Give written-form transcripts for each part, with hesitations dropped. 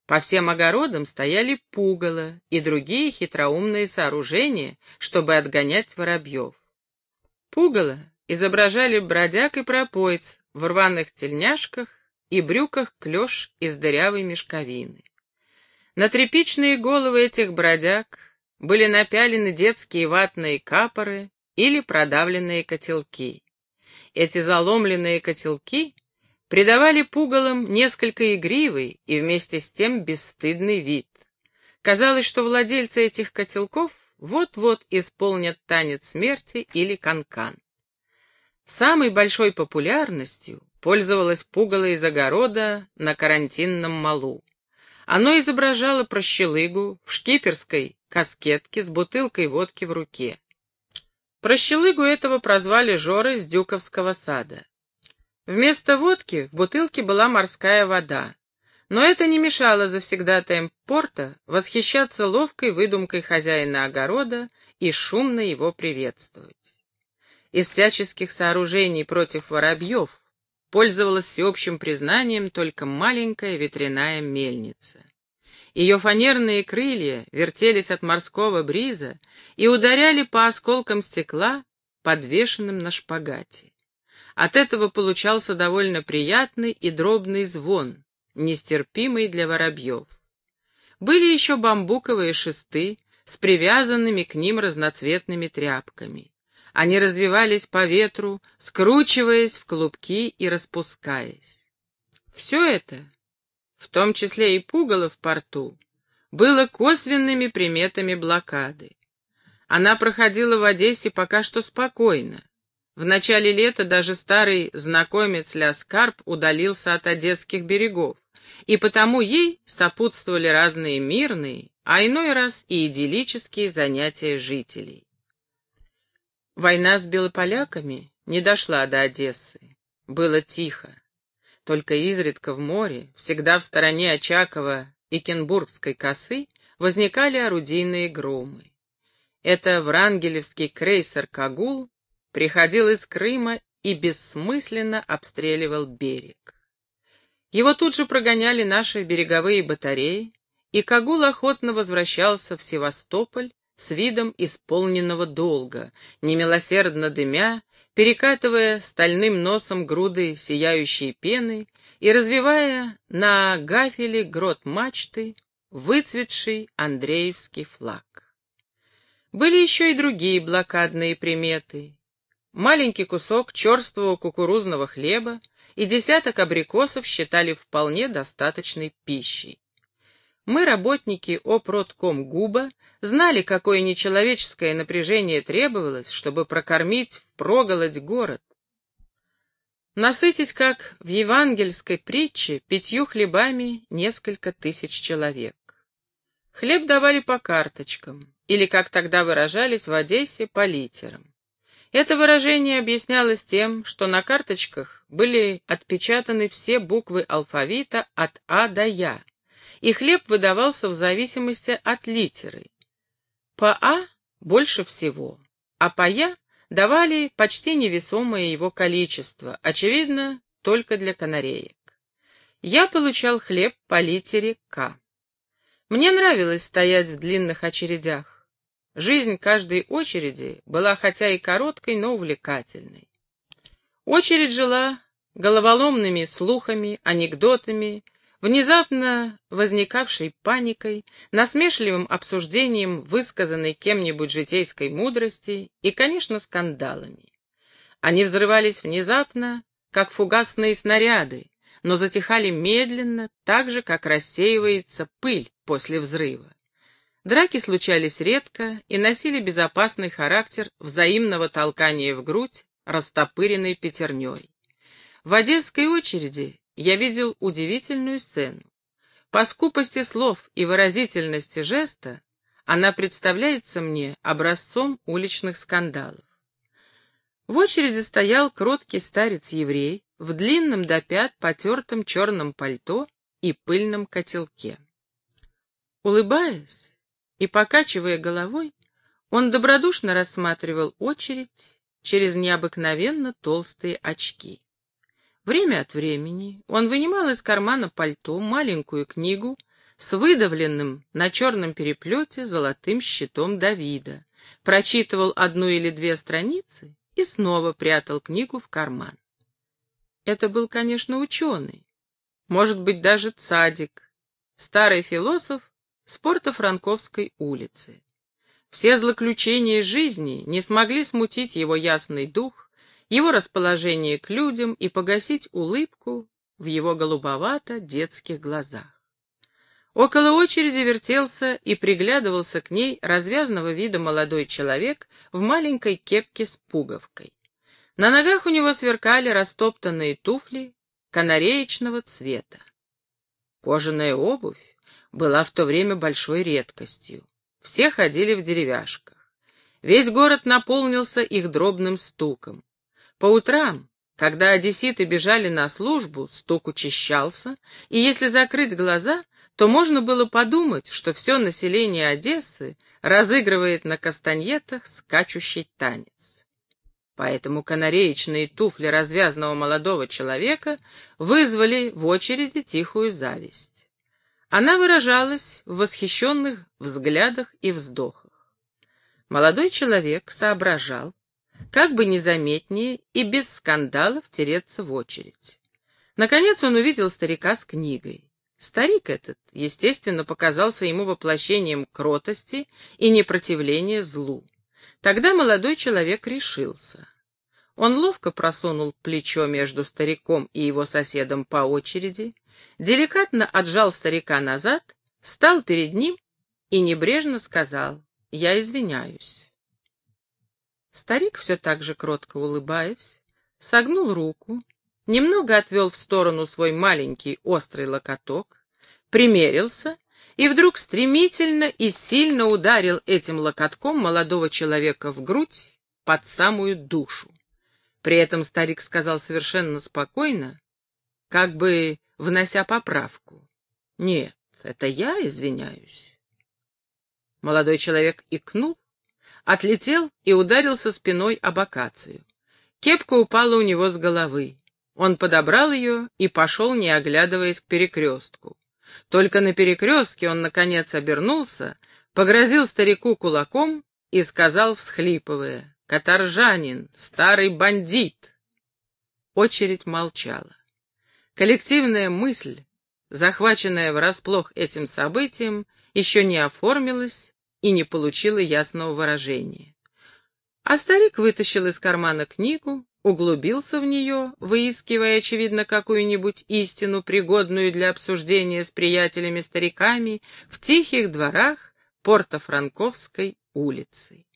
По всем огородам стояли пугало и другие хитроумные сооружения, чтобы отгонять воробьев. Пугало изображали бродяг и пропойц в рваных тельняшках и брюках клеш из дырявой мешковины. На тряпичные головы этих бродяг были напялены детские ватные капоры или продавленные котелки. Эти заломленные котелки придавали пугалам несколько игривый и вместе с тем бесстыдный вид. Казалось, что владельцы этих котелков вот-вот исполнят танец смерти или канкан. Самой большой популярностью пользовалось пугало из огорода на карантинном малу. Оно изображало прощелыгу в шкиперской каскетке с бутылкой водки в руке. Прощелыгу этого прозвали Жорой с Дюковского сада. Вместо водки в бутылке была морская вода, но это не мешало завсегдатаям порта восхищаться ловкой выдумкой хозяина огорода и шумно его приветствовать. Из всяческих сооружений против воробьев пользовалась всеобщим признанием только маленькая ветряная мельница. Ее фанерные крылья вертелись от морского бриза и ударяли по осколкам стекла, подвешенным на шпагате. От этого получался довольно приятный и дробный звон, нестерпимый для воробьев. Были еще бамбуковые шесты с привязанными к ним разноцветными тряпками. Они развивались по ветру, скручиваясь в клубки и распускаясь. Все это, в том числе и пугало в порту, было косвенными приметами блокады. Она проходила в Одессе пока что спокойно. В начале лета даже старый знакомец Ляскарп удалился от одесских берегов, и потому ей сопутствовали разные мирные, а иной раз и идиллические занятия жителей. Война с белополяками не дошла до Одессы. Было тихо. Только изредка в море, всегда в стороне Очакова и Кенбургской косы, возникали орудийные громы. Это врангелевский крейсер «Кагул» приходил из Крыма и бессмысленно обстреливал берег. Его тут же прогоняли наши береговые батареи, и Кагул охотно возвращался в Севастополь с видом исполненного долга, немилосердно дымя, перекатывая стальным носом груды сияющей пены и развивая на гафеле грот мачты выцветший Андреевский флаг. Были еще и другие блокадные приметы. Маленький кусок черствого кукурузного хлеба и десяток абрикосов считали вполне достаточной пищей. Мы, работники Опродкомгуба, знали, какое нечеловеческое напряжение требовалось, чтобы прокормить впроголодь город. Насытить, как в евангельской притче, 5 хлебами несколько тысяч человек. Хлеб давали по карточкам, или, как тогда выражались в Одессе, по литерам. Это выражение объяснялось тем, что на карточках были отпечатаны все буквы алфавита от А до Я, и хлеб выдавался в зависимости от литеры. По А больше всего, а по Я давали почти невесомое его количество, очевидно, только для канареек. Я получал хлеб по литере К. Мне нравилось стоять в длинных очередях. Жизнь каждой очереди была хотя и короткой, но увлекательной. Очередь жила головоломными слухами, анекдотами, внезапно возникавшей паникой, насмешливым обсуждением высказанной кем-нибудь житейской мудрости и, конечно, скандалами. Они взрывались внезапно, как фугасные снаряды, но затихали медленно, так же, как рассеивается пыль после взрыва. Драки случались редко и носили безопасный характер взаимного толкания в грудь растопыренной пятерней. В одесской очереди я видел удивительную сцену. По скупости слов и выразительности жеста она представляется мне образцом уличных скандалов. В очереди стоял кроткий старец-еврей в длинном до пят потертом черном пальто и пыльном котелке. Улыбаясь и покачивая головой, он добродушно рассматривал очередь через необыкновенно толстые очки. Время от времени он вынимал из кармана пальто маленькую книгу с выдавленным на черном переплете золотым щитом Давида, прочитывал одну или две страницы и снова прятал книгу в карман. Это был, конечно, ученый, может быть, даже цадик, старый философ с Порто-Франковской улицы. Все злоключения жизни не смогли смутить его ясный дух, его расположение к людям и погасить улыбку в его голубовато-детских глазах. Около очереди вертелся и приглядывался к ней развязного вида молодой человек в маленькой кепке с пуговкой. На ногах у него сверкали растоптанные туфли канареечного цвета. Кожаная обувь была в то время большой редкостью. Все ходили в деревяшках. Весь город наполнился их дробным стуком. По утрам, когда одесситы бежали на службу, стук учащался, и если закрыть глаза, то можно было подумать, что все население Одессы разыгрывает на кастаньетах скачущий танец. Поэтому канареечные туфли развязного молодого человека вызвали в очереди тихую зависть. Она выражалась в восхищенных взглядах и вздохах. Молодой человек соображал, как бы незаметнее и без скандалов тереться в очередь. Наконец он увидел старика с книгой. Старик этот, естественно, показался ему воплощением кротости и непротивления злу. Тогда молодой человек решился. Он ловко просунул плечо между стариком и его соседом по очереди, деликатно отжал старика назад, стал перед ним и небрежно сказал: «Я извиняюсь». Старик, все так же кротко улыбаясь, согнул руку, немного отвел в сторону свой маленький острый локоток, примерился и вдруг стремительно и сильно ударил этим локотком молодого человека в грудь под самую душу. При этом старик сказал совершенно спокойно, как бы внося поправку: «Нет, это я извиняюсь». Молодой человек икнул, отлетел и ударился спиной об акацию. Кепка упала у него с головы. Он подобрал ее и пошел, не оглядываясь, к перекрестку. Только на перекрестке он, наконец, обернулся, погрозил старику кулаком и сказал, всхлипывая: «Каторжанин, старый бандит!» Очередь молчала. Коллективная мысль, захваченная врасплох этим событием, еще не оформилась и не получила ясного выражения. А старик вытащил из кармана книгу, углубился в нее, выискивая, очевидно, какую-нибудь истину, пригодную для обсуждения с приятелями-стариками в тихих дворах Порто-Франковской улицы.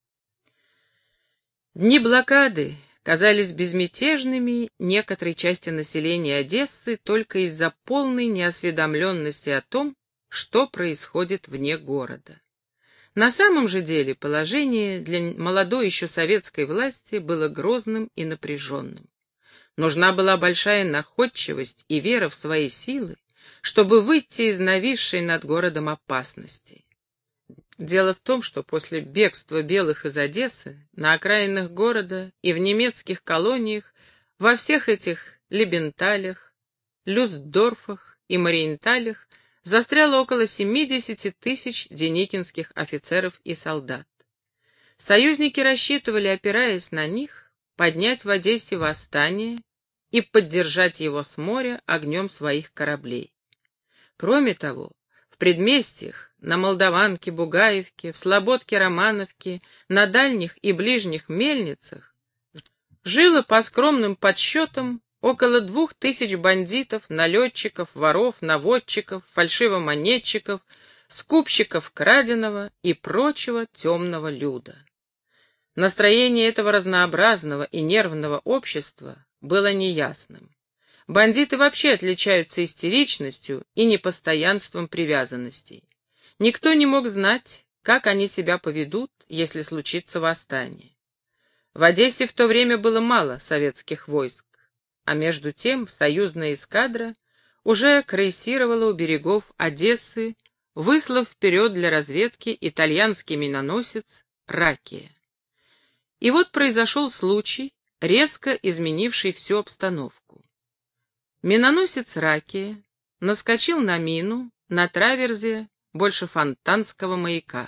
Дни блокады казались безмятежными некоторой части населения Одессы только из-за полной неосведомленности о том, что происходит вне города. На самом же деле положение для молодой еще советской власти было грозным и напряженным. Нужна была большая находчивость и вера в свои силы, чтобы выйти из нависшей над городом опасности. Дело в том, что после бегства белых из Одессы на окраинах города и в немецких колониях, во всех этих Лебенталях, Люстдорфах и Мариенталях застряло около 70 тысяч деникинских офицеров и солдат. Союзники рассчитывали, опираясь на них, поднять в Одессе восстание и поддержать его с моря огнем своих кораблей. Кроме того, в предместьях, на Молдаванке, Бугаевке, в Слободке, Романовке, на дальних и ближних мельницах жило, по скромным подсчетам, около 2000 бандитов, налетчиков, воров, наводчиков, фальшивомонетчиков, скупщиков краденого и прочего темного люда. Настроение этого разнообразного и нервного общества было неясным. Бандиты вообще отличаются истеричностью и непостоянством привязанностей. Никто не мог знать, как они себя поведут, если случится восстание. В Одессе в то время было мало советских войск, а между тем союзная эскадра уже крейсировала у берегов Одессы, выслав вперед для разведки итальянский миноносец «Ракия». И вот произошел случай, резко изменивший всю обстановку. Миноносец «Ракия» наскочил на мину на траверзе больше фонтанского маяка.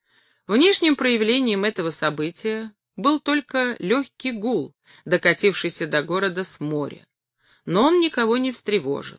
Внешним проявлением этого события был только легкий гул, докатившийся до города с моря. Но он никого не встревожил.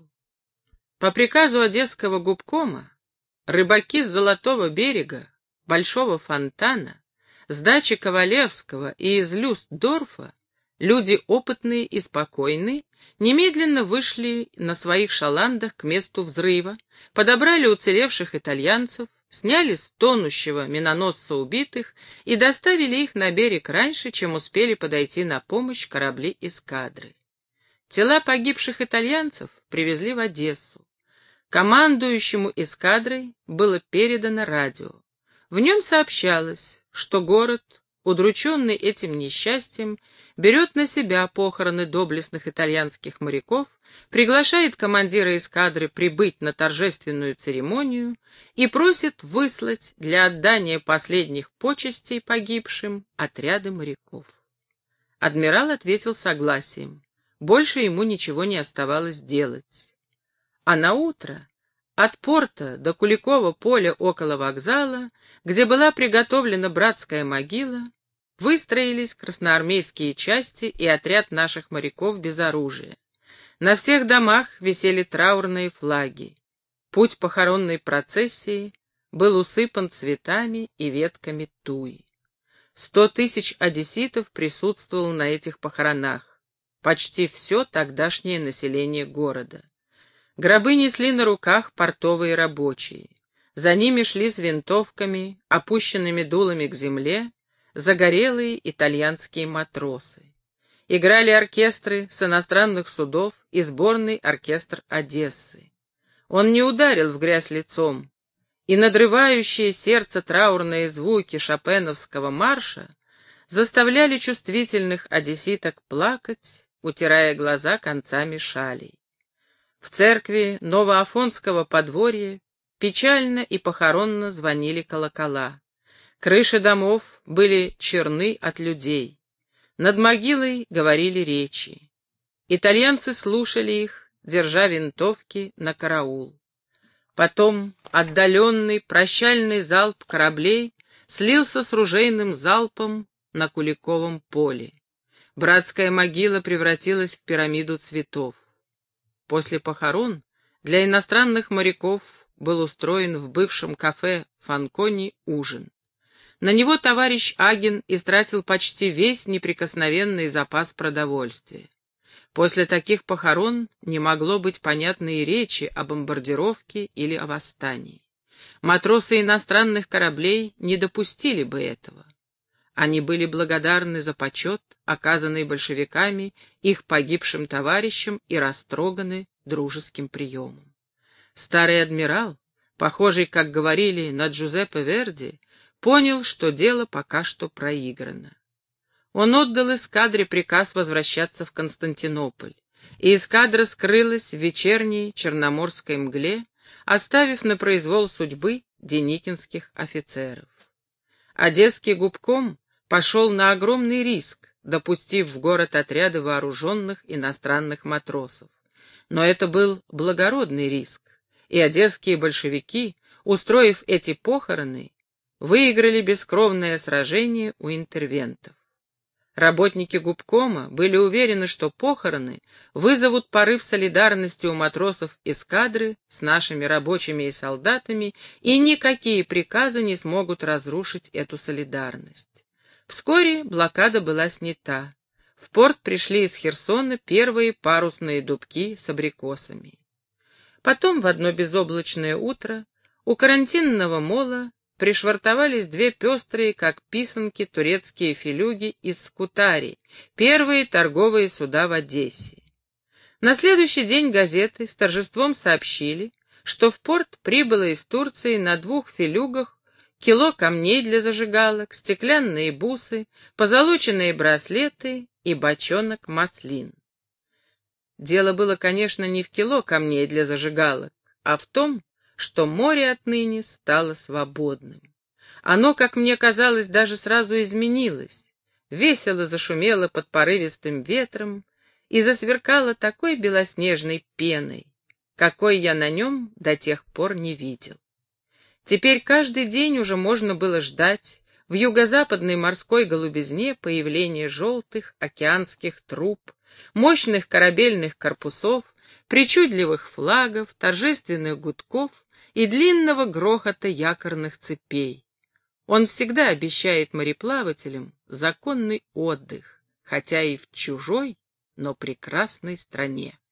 По приказу одесского губкома рыбаки с Золотого берега, Большого фонтана, с дачи Ковалевского и из Люстдорфа, люди опытные и спокойные, немедленно вышли на своих шаландах к месту взрыва, подобрали уцелевших итальянцев, сняли с тонущего миноносца убитых и доставили их на берег раньше, чем успели подойти на помощь корабли эскадры. Тела погибших итальянцев привезли в Одессу. Командующему эскадрой было передано радио. В нем сообщалось, что город, удрученный этим несчастьем, берет на себя похороны доблестных итальянских моряков, приглашает командира эскадры прибыть на торжественную церемонию и просит выслать для отдания последних почестей погибшим отряды моряков. Адмирал ответил согласием. Больше ему ничего не оставалось делать. А наутро от порта до Куликова поля около вокзала, где была приготовлена братская могила, выстроились красноармейские части и отряд наших моряков без оружия. На всех домах висели траурные флаги. Путь похоронной процессии был усыпан цветами и ветками туи. 100 тысяч одесситов присутствовало на этих похоронах. Почти все тогдашнее население города. Гробы несли на руках портовые рабочие. За ними шли с винтовками, опущенными дулами к земле, загорелые итальянские матросы. Играли оркестры с иностранных судов и сборный оркестр Одессы. Он не ударил в грязь лицом, и надрывающие сердце траурные звуки шопеновского марша заставляли чувствительных одесситок плакать, утирая глаза концами шалей. В церкви Новоафонского подворья печально и похоронно звонили колокола. Крыши домов были черны от людей. Над могилой говорили речи. Итальянцы слушали их, держа винтовки на караул. Потом отдаленный прощальный залп кораблей слился с ружейным залпом на Куликовом поле. Братская могила превратилась в пирамиду цветов. После похорон для иностранных моряков был устроен в бывшем кафе Фанкони ужин. На него товарищ Агин истратил почти весь неприкосновенный запас продовольствия. После таких похорон не могло быть понятной речи о бомбардировке или о восстании. Матросы иностранных кораблей не допустили бы этого. Они были благодарны за почет, оказанный большевиками их погибшим товарищам, и растроганы дружеским приемом. Старый адмирал, похожий, как говорили, на Джузеппе Верди, понял, что дело пока что проиграно. Он отдал эскадре приказ возвращаться в Константинополь, и эскадра скрылась в вечерней черноморской мгле, оставив на произвол судьбы деникинских офицеров. Одесский губком пошел на огромный риск, допустив в город отряды вооруженных иностранных матросов. Но это был благородный риск, и одесские большевики, устроив эти похороны, выиграли бескровное сражение у интервентов. Работники губкома были уверены, что похороны вызовут порыв солидарности у матросов эскадры с нашими рабочими и солдатами, и никакие приказы не смогут разрушить эту солидарность. Вскоре блокада была снята. В порт пришли из Херсона первые парусные дубки с абрикосами. Потом в одно безоблачное утро у карантинного мола пришвартовались две пестрые, как писанки, турецкие филюги из Скутари, первые торговые суда в Одессе. На следующий день газеты с торжеством сообщили, что в порт прибыло из Турции на 2 филюгах кило камней для зажигалок, стеклянные бусы, позолоченные браслеты и бочонок маслин. Дело было, конечно, не в кило камней для зажигалок, а в том, что море отныне стало свободным. Оно, как мне казалось, даже сразу изменилось, весело зашумело под порывистым ветром и засверкало такой белоснежной пеной, какой я на нем до тех пор не видел. Теперь каждый день уже можно было ждать в юго-западной морской голубизне появления желтых океанских труб, мощных корабельных корпусов, причудливых флагов, торжественных гудков и длинного грохота якорных цепей. Он всегда обещает мореплавателям законный отдых, хотя и в чужой, но прекрасной стране.